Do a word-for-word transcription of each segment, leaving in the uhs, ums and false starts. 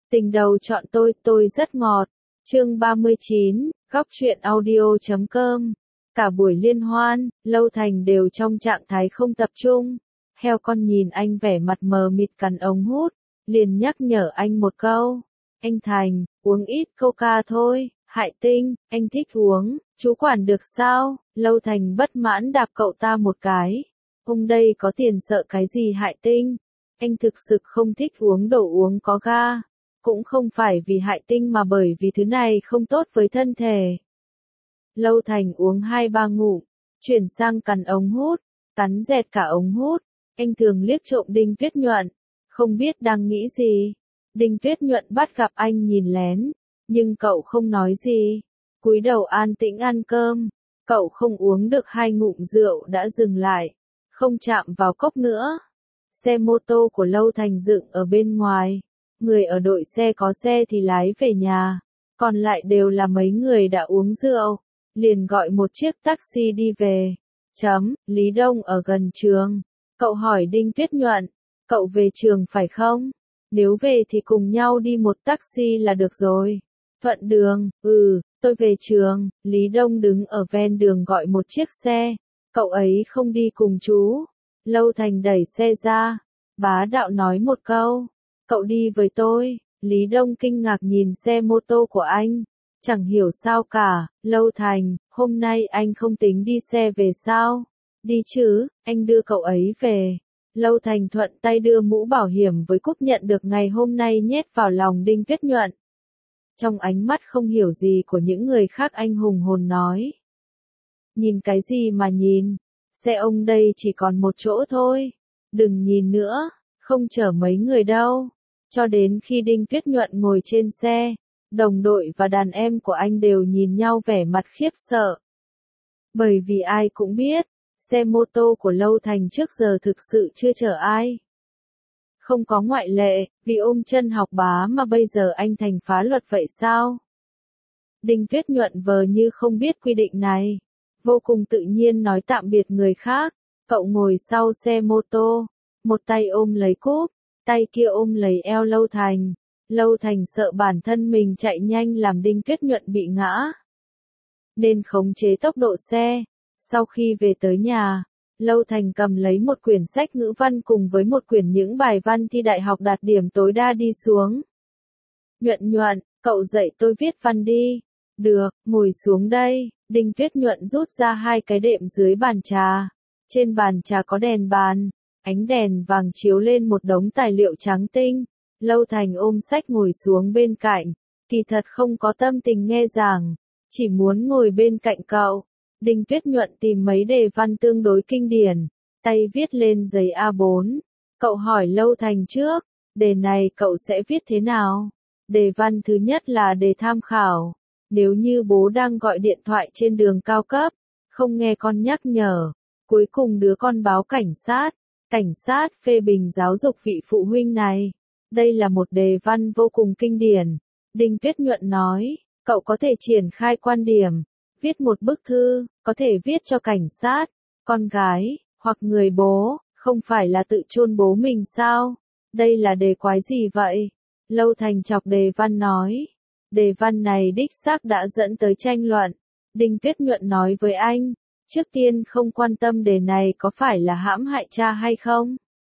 Tình đầu chọn tôi, tôi rất ngọt. Chương ba mươi chín, góc truyện audio chấm com. Cả buổi liên hoan, Lâu Thành đều trong trạng thái không tập trung. Heo con nhìn anh vẻ mặt mờ mịt cắn ống hút, liền nhắc nhở anh một câu. Anh Thành, uống ít coca thôi, hại tinh, anh thích uống, chú quản được sao? Lâu Thành bất mãn đạp cậu ta một cái. Ông đây có tiền sợ cái gì hại tinh? Anh thực sự không thích uống đồ uống có ga. Cũng không phải vì hại tinh mà bởi vì thứ này không tốt với thân thể. Lâu Thành uống hai ba ngụm, chuyển sang cắn ống hút, cắn dẹt cả ống hút. Anh thường liếc trộm Đinh Tuyết Nhuận, không biết đang nghĩ gì. Đinh Tuyết Nhuận bắt gặp anh nhìn lén, nhưng cậu không nói gì, cúi đầu an tĩnh ăn cơm. Cậu không uống được hai ngụm rượu đã dừng lại, không chạm vào cốc nữa. Xe mô tô của Lâu Thành dựng ở bên ngoài, người ở đội xe có xe thì lái về nhà, còn lại đều là mấy người đã uống rượu, liền gọi một chiếc taxi đi về. Chấm, Lý Đông ở gần trường. Cậu hỏi Đinh Tuyết Nhuận, cậu về trường phải không? Nếu về thì cùng nhau đi một taxi là được rồi. Thuận đường, ừ, tôi về trường. Lý Đông đứng ở ven đường gọi một chiếc xe. Cậu ấy không đi cùng chú. Lâu Thành đẩy xe ra, bá đạo nói một câu. Cậu đi với tôi. Lý Đông kinh ngạc nhìn xe mô tô của anh. Chẳng hiểu sao cả. Lâu Thành, hôm nay anh không tính đi xe về sao? Đi chứ, anh đưa cậu ấy về. Lâu Thành thuận tay đưa mũ bảo hiểm với cúp nhận được ngày hôm nay nhét vào lòng Đinh Tuyết Nhuận. Trong ánh mắt không hiểu gì của những người khác anh hùng hồn nói. Nhìn cái gì mà nhìn, xe ông đây chỉ còn một chỗ thôi. Đừng nhìn nữa, không chở mấy người đâu. Cho đến khi Đinh Tuyết Nhuận ngồi trên xe, đồng đội và đàn em của anh đều nhìn nhau vẻ mặt khiếp sợ. Bởi vì ai cũng biết, xe mô tô của Lâu Thành trước giờ thực sự chưa chở ai. Không có ngoại lệ, vì ôm chân học bá mà bây giờ anh thành phá luật vậy sao? Đinh Tuyết Nhuận vờ như không biết quy định này, vô cùng tự nhiên nói tạm biệt người khác. Cậu ngồi sau xe mô tô, một tay ôm lấy cúp, tay kia ôm lấy eo Lâu Thành. Lâu Thành sợ bản thân mình chạy nhanh làm Đinh Tuyết Nhuận bị ngã, nên khống chế tốc độ xe. Sau khi về tới nhà, Lâu Thành cầm lấy một quyển sách ngữ văn cùng với một quyển những bài văn thi đại học đạt điểm tối đa đi xuống. Nhuận Nhuận, cậu dạy tôi viết văn đi. Được, ngồi xuống đây. Đinh Tuyết Nhuận rút ra hai cái đệm dưới bàn trà. Trên bàn trà có đèn bàn, ánh đèn vàng chiếu lên một đống tài liệu trắng tinh. Lâu Thành ôm sách ngồi xuống bên cạnh, kỳ thật không có tâm tình nghe giảng, chỉ muốn ngồi bên cạnh cậu. Đinh Tuyết Nhuận tìm mấy đề văn tương đối kinh điển, tay viết lên giấy A bốn. Cậu hỏi Lâu Thành trước, đề này cậu sẽ viết thế nào? Đề văn thứ nhất là đề tham khảo. Nếu như bố đang gọi điện thoại trên đường cao cấp, không nghe con nhắc nhở, cuối cùng đứa con báo cảnh sát, cảnh sát phê bình giáo dục vị phụ huynh này. Đây là một đề văn vô cùng kinh điển. Đinh Tuyết Nhuận nói, cậu có thể triển khai quan điểm, viết một bức thư, có thể viết cho cảnh sát, con gái, hoặc người bố, không phải là tự chôn bố mình sao? Đây là đề quái gì vậy? Lâu Thành chọc đề văn nói. Đề văn này đích xác đã dẫn tới tranh luận. Đinh Tuyết Nhuận nói với anh, trước tiên không quan tâm đề này có phải là hãm hại cha hay không.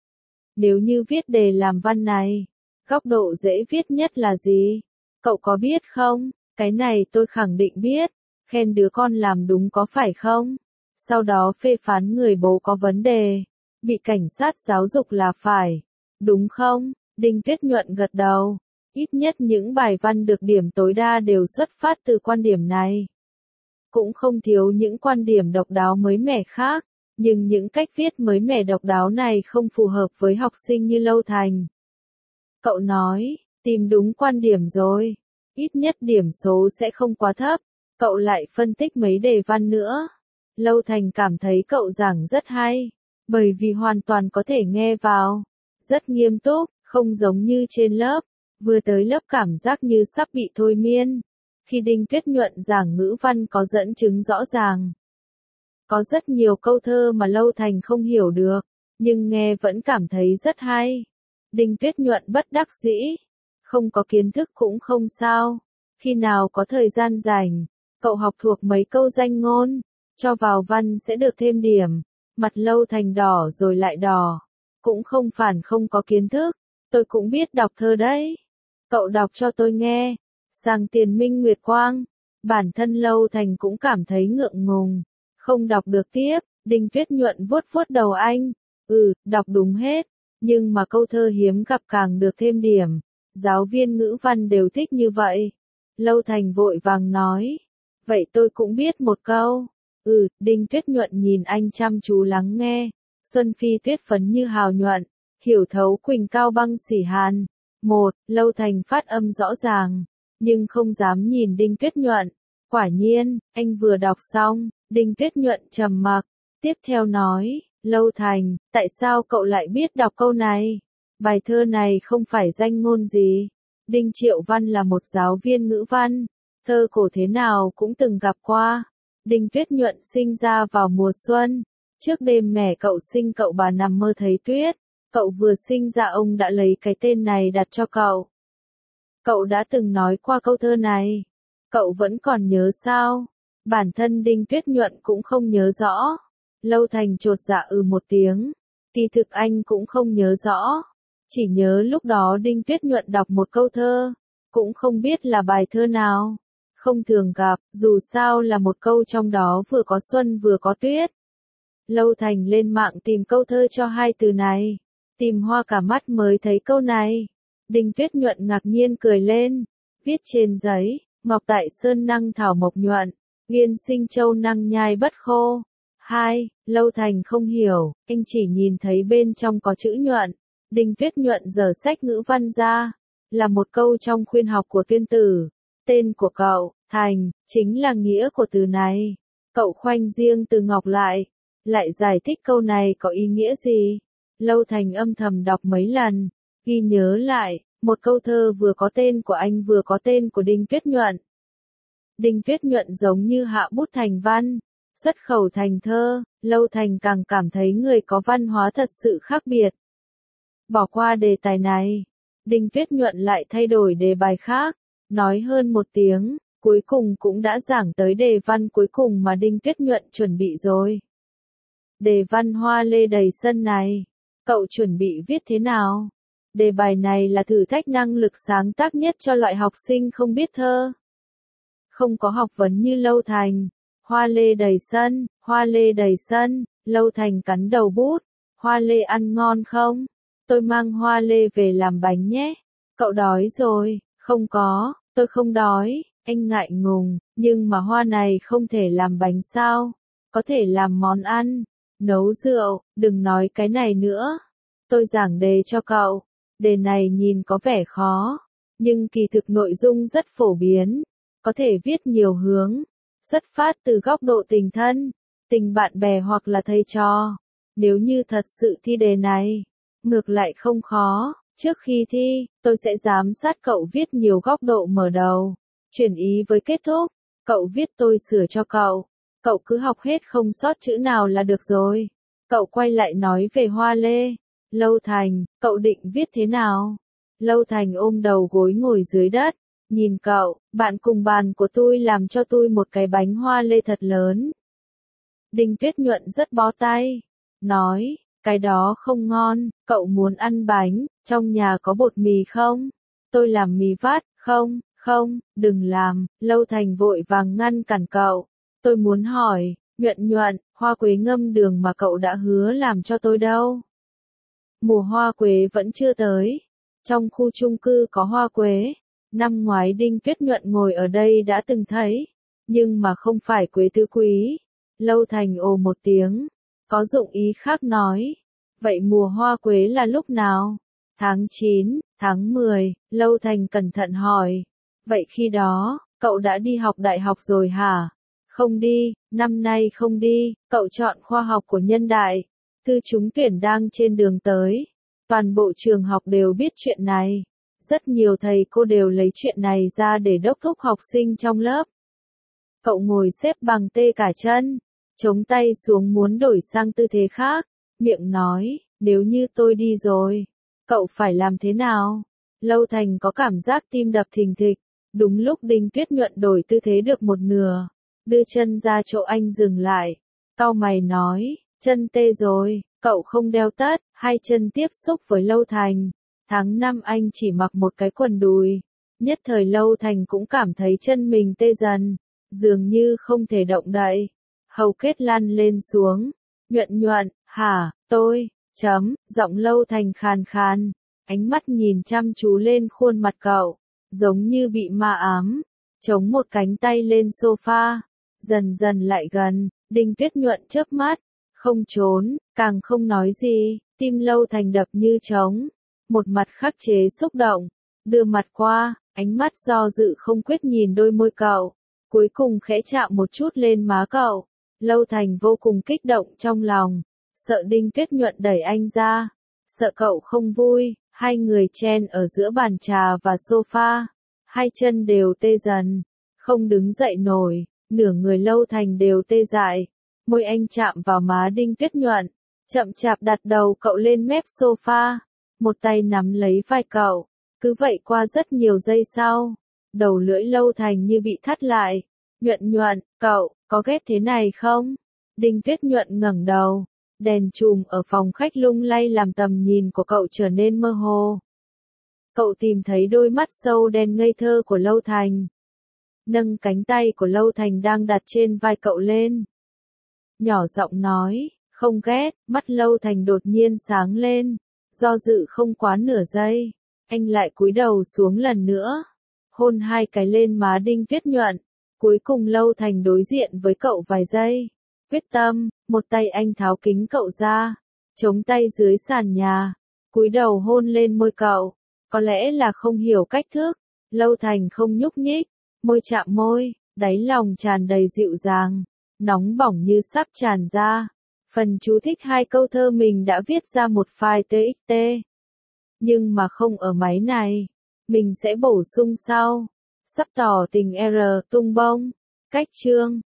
Nếu như viết đề làm văn này, góc độ dễ viết nhất là gì? Cậu có biết không? Cái này tôi khẳng định biết. Khen đứa con làm đúng có phải không? Sau đó phê phán người bố có vấn đề, bị cảnh sát giáo dục là phải. Đúng không? Đinh Tuyết Nhuận gật đầu. Ít nhất những bài văn được điểm tối đa đều xuất phát từ quan điểm này. Cũng không thiếu những quan điểm độc đáo mới mẻ khác, nhưng những cách viết mới mẻ độc đáo này không phù hợp với học sinh như Lâu Thành. Cậu nói, tìm đúng quan điểm rồi, ít nhất điểm số sẽ không quá thấp. Cậu lại phân tích mấy đề văn nữa. Lâu Thành cảm thấy cậu giảng rất hay, bởi vì hoàn toàn có thể nghe vào. Rất nghiêm túc, không giống như trên lớp. Vừa tới lớp cảm giác như sắp bị thôi miên. Khi Đinh Tuyết Nhuận giảng ngữ văn có dẫn chứng rõ ràng. Có rất nhiều câu thơ mà Lâu Thành không hiểu được, nhưng nghe vẫn cảm thấy rất hay. Đinh Tuyết Nhuận bất đắc dĩ. Không có kiến thức cũng không sao. Khi nào có thời gian rảnh, cậu học thuộc mấy câu danh ngôn, cho vào văn sẽ được thêm điểm. Mặt Lâu Thành đỏ rồi lại đỏ. Cũng không phản không có kiến thức, tôi cũng biết đọc thơ đấy. Cậu đọc cho tôi nghe. Sang Tiền Minh Nguyệt Quang. Bản thân Lâu Thành cũng cảm thấy ngượng ngùng. Không đọc được tiếp. Đinh Tuyết Nhuận vuốt vuốt đầu anh. Ừ, đọc đúng hết. Nhưng mà câu thơ hiếm gặp càng được thêm điểm. Giáo viên ngữ văn đều thích như vậy. Lâu Thành vội vàng nói. Vậy tôi cũng biết một câu. Ừ, Đinh Tuyết Nhuận nhìn anh chăm chú lắng nghe. Xuân Phi tuyết phấn như hào nhuận. Hiểu thấu quỳnh cao băng xỉ hàn. Một, Lâu Thành phát âm rõ ràng. Nhưng không dám nhìn Đinh Tuyết Nhuận. Quả nhiên, anh vừa đọc xong, Đinh Tuyết Nhuận trầm mặc. Tiếp theo nói, Lâu Thành, tại sao cậu lại biết đọc câu này? Bài thơ này không phải danh ngôn gì. Đinh Triệu Văn là một giáo viên ngữ văn. Thơ cổ thế nào cũng từng gặp qua. Đinh Tuyết Nhuận sinh ra vào mùa xuân. Trước đêm mẹ cậu sinh cậu bà nằm mơ thấy tuyết. Cậu vừa sinh ra ông đã lấy cái tên này đặt cho cậu. Cậu đã từng nói qua câu thơ này. Cậu vẫn còn nhớ sao? Bản thân Đinh Tuyết Nhuận cũng không nhớ rõ. Lâu Thành chột dạ ừ một tiếng. Kỳ thực anh cũng không nhớ rõ. Chỉ nhớ lúc đó Đinh Tuyết Nhuận đọc một câu thơ. Cũng không biết là bài thơ nào. Không thường gặp, dù sao là một câu trong đó vừa có xuân vừa có tuyết. Lâu Thành lên mạng tìm câu thơ cho hai từ này. Tìm hoa cả mắt mới thấy câu này. Đinh Tuyết Nhuận ngạc nhiên cười lên. Viết trên giấy, Ngọc Tại Sơn năng thảo mộc nhuận, Nguyên Sinh Châu năng nhai bất khô. Hai, Lâu Thành không hiểu, anh chỉ nhìn thấy bên trong có chữ nhuận. Đinh Tuyết Nhuận giở sách ngữ văn ra. Là một câu trong khuyên học của Tuyên Tử. Tên của cậu, Thành, chính là nghĩa của từ này. Cậu khoanh riêng từ Ngọc lại. Lại giải thích câu này có ý nghĩa gì? Lâu Thành âm thầm đọc mấy lần. Ghi nhớ lại, một câu thơ vừa có tên của anh vừa có tên của Đinh Tuyết Nhuận. Đinh Tuyết Nhuận giống như hạ bút thành văn, xuất khẩu thành thơ. Lâu Thành càng cảm thấy người có văn hóa thật sự khác biệt. Bỏ qua đề tài này, Đinh Tuyết Nhuận lại thay đổi đề bài khác, nói hơn một tiếng, cuối cùng cũng đã giảng tới đề văn cuối cùng mà Đinh Tuyết Nhuận chuẩn bị rồi. Đề văn hoa lê đầy sân này, cậu chuẩn bị viết thế nào? Đề bài này là thử thách năng lực sáng tác nhất cho loại học sinh không biết thơ. Không có học vấn như Lâu Thành. Hoa lê đầy sân, hoa lê đầy sân, Lâu Thành cắn đầu bút. Hoa lê ăn ngon không? Tôi mang hoa lê về làm bánh nhé. Cậu đói rồi? Không có, tôi không đói. Anh ngại ngùng, nhưng mà hoa này không thể làm bánh sao? Có thể làm món ăn, nấu rượu, đừng nói cái này nữa. Tôi giảng đề cho cậu. Đề này nhìn có vẻ khó, nhưng kỳ thực nội dung rất phổ biến. Có thể viết nhiều hướng, xuất phát từ góc độ tình thân, tình bạn bè hoặc là thầy trò. Nếu như thật sự thi đề này, ngược lại không khó. Trước khi thi, tôi sẽ giám sát cậu viết nhiều góc độ mở đầu, chuyển ý với kết thúc. Cậu viết tôi sửa cho cậu. Cậu cứ học hết không sót chữ nào là được rồi. Cậu quay lại nói về hoa lê. Lâu Thành, cậu định viết thế nào? Lâu Thành ôm đầu gối ngồi dưới đất, nhìn cậu. Bạn cùng bàn của tôi làm cho tôi một cái bánh hoa lê thật lớn. Đinh Tuyết Nhuận rất bó tay, nói, cái đó không ngon. Cậu muốn ăn bánh, trong nhà có bột mì không? Tôi làm mì vắt. Không, không, đừng làm. Lâu Thành vội vàng ngăn cản cậu. Tôi muốn hỏi, Nhuận Nhuận, hoa quế ngâm đường mà cậu đã hứa làm cho tôi đâu? Mùa hoa quế vẫn chưa tới. Trong khu chung cư có hoa quế. Năm ngoái Đinh Tuyết Nhuận ngồi ở đây đã từng thấy. Nhưng mà không phải quế tứ quý. Lâu Thành ồ một tiếng. Có dụng ý khác nói. Vậy mùa hoa quế là lúc nào? Tháng chín, tháng mười. Lâu Thành cẩn thận hỏi. Vậy khi đó, cậu đã đi học đại học rồi hả? Không đi, năm nay không đi. Cậu chọn khoa học của Nhân Đại. Thư trúng tuyển đang trên đường tới. Toàn bộ trường học đều biết chuyện này. Rất nhiều thầy cô đều lấy chuyện này ra để đốc thúc học sinh trong lớp. Cậu ngồi xếp bằng tê cả chân, chống tay xuống muốn đổi sang tư thế khác, miệng nói, nếu như tôi đi rồi, cậu phải làm thế nào? Lâu Thành có cảm giác tim đập thình thịch, đúng lúc Đinh Tuyết Nhuận đổi tư thế được một nửa, đưa chân ra chỗ anh dừng lại, cau mày nói, chân tê rồi, cậu không đeo tất, hai chân tiếp xúc với Lâu Thành. Tháng năm anh chỉ mặc một cái quần đùi, nhất thời Lâu Thành cũng cảm thấy chân mình tê dần, dường như không thể động đậy, hầu kết lăn lên xuống, Nhuận Nhuận, hả, tôi, chấm, giọng Lâu Thành khàn khàn, ánh mắt nhìn chăm chú lên khuôn mặt cậu, giống như bị ma ám, chống một cánh tay lên sofa, dần dần lại gần, Đinh Tuyết Nhuận chớp mắt, không trốn, càng không nói gì, tim Lâu Thành đập như trống, một mặt khắc chế xúc động, đưa mặt qua, ánh mắt do dự không quyết nhìn đôi môi cậu, cuối cùng khẽ chạm một chút lên má cậu, Lâu Thành vô cùng kích động trong lòng, sợ Đinh Tuyết Nhuận đẩy anh ra, sợ cậu không vui, hai người chen ở giữa bàn trà và sofa, hai chân đều tê dần, không đứng dậy nổi, nửa người Lâu Thành đều tê dại, môi anh chạm vào má Đinh Tuyết Nhuận, chậm chạp đặt đầu cậu lên mép sofa, một tay nắm lấy vai cậu, cứ vậy qua rất nhiều giây sau, đầu lưỡi Lâu Thành như bị thắt lại, Nhuận Nhuận, cậu, có ghét thế này không? Đinh Tuyết Nhuận ngẩng đầu, đèn chùm ở phòng khách lung lay làm tầm nhìn của cậu trở nên mơ hồ. Cậu tìm thấy đôi mắt sâu đen ngây thơ của Lâu Thành. Nâng cánh tay của Lâu Thành đang đặt trên vai cậu lên. Nhỏ giọng nói, không ghét, mắt Lâu Thành đột nhiên sáng lên, do dự không quá nửa giây, anh lại cúi đầu xuống lần nữa, hôn hai cái lên má Đinh Tuyết Nhuận, cuối cùng Lâu Thành đối diện với cậu vài giây, quyết tâm, một tay anh tháo kính cậu ra, chống tay dưới sàn nhà, cúi đầu hôn lên môi cậu, có lẽ là không hiểu cách thức, Lâu Thành không nhúc nhích, môi chạm môi, đáy lòng tràn đầy dịu dàng, nóng bỏng như sắp tràn ra. Phần chú thích hai câu thơ mình đã viết ra một file tê ích tê. Nhưng mà không ở máy này. Mình sẽ bổ sung sau. Sắp tỏ tình R tung bông. Cách chương.